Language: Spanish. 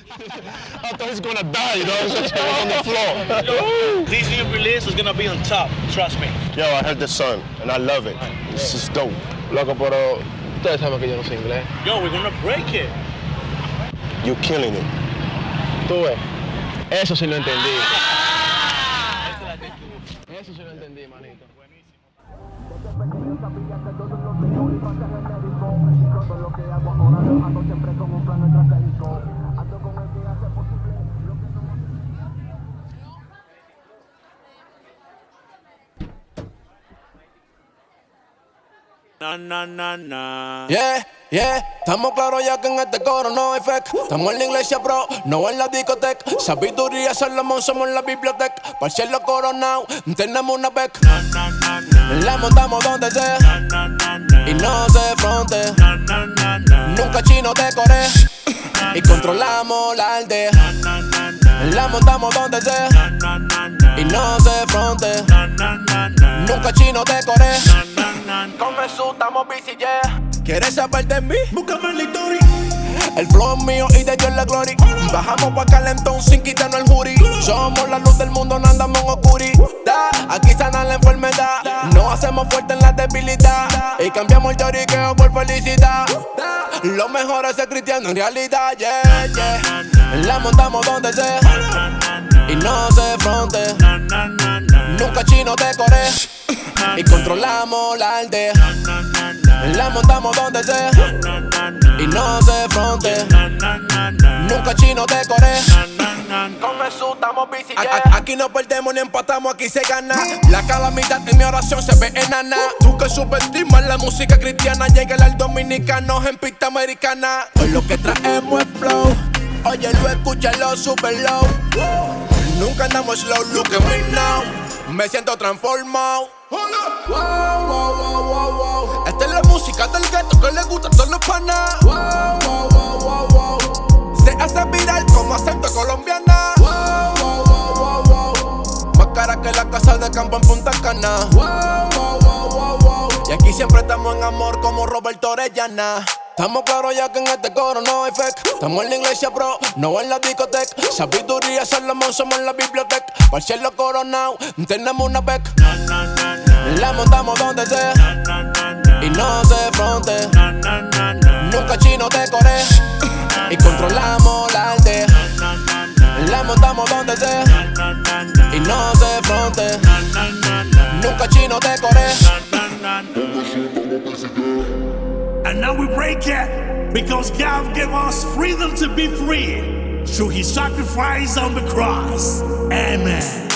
I thought he's gonna die, you know? So he was on the floor. This new release is gonna be on top, trust me. Yo, I heard the song, and I love it. This is dope. Loco, pero ustedes saben que yo no sé inglés. Yo, we're gonna break it. You're killing it. Tú ves, eso sí lo entendí. Eso sí lo entendí, manito. Na na na na. Yeah, yeah, estamos claros ya que en este coro no hay fake. Estamos en la iglesia, bro, no en la discoteca. Sabiduría, Salomón, somos en la biblioteca. Para el cielo coronado, tenemos una beca. La montamos donde sea y no se fronte. Nunca chino te coré y controlamos la aldea. La montamos donde sea y no se fronte. Nunca chino te coré. Con Jesús estamos busy, yeah. ¿Quieres saber de mí? Búscame en la historia. El flow es mío y de Dios la gloria. Bajamos pa' calentón sin quitarnos el jury. Somos la luz del mundo, no andamos en oscuridad. Aquí sana la enfermedad. No hacemos fuerte en la debilidad. Y cambiamos el lloriqueo por felicidad. Lo mejor es ser cristiano en realidad, yeah, yeah. La montamos donde sea y no se fronte. Nunca chino te coré y controlamos la aldea. La montamos donde sea y no se fronte. Nunca chino te coré. Con Jesús estamos busy, yeah. Aquí no perdemos ni empatamos, aquí se gana. La calamidad en mi oración se ve enana. Tú que subestimas la música cristiana, llega al dominicano en pista americana. Hoy lo que traemos es flow. Oye, lo escúchalo super low. Nunca andamos slow, look at me now. Me siento transformado. Wow, wow, wow, wow, wow. Esta es la música del gueto que le gusta a todos los panas. Wow, wow, wow, wow, wow. Se hace viral como acento colombiana. Wow, wow, wow, wow, wow. Más cara que la casa de campo en Punta Cana. Wow, wow, wow, wow, wow. Y aquí siempre estamos en amor como Roberto Orellana. Estamos claros ya que en este coro no hay fake. Estamos en la iglesia, bro, no en la discoteca. Sabiduría, Salomón, somos en la biblioteca. Para el cielo coronado, tenemos una beca. La montamos donde sea y no se fronte. Nunca chino te coré y controlamos la aldea. La montamos donde sea y no se fronte. Nunca chino te coré. And now we break it because God gave us freedom to be free through His sacrifice on the cross. Amen.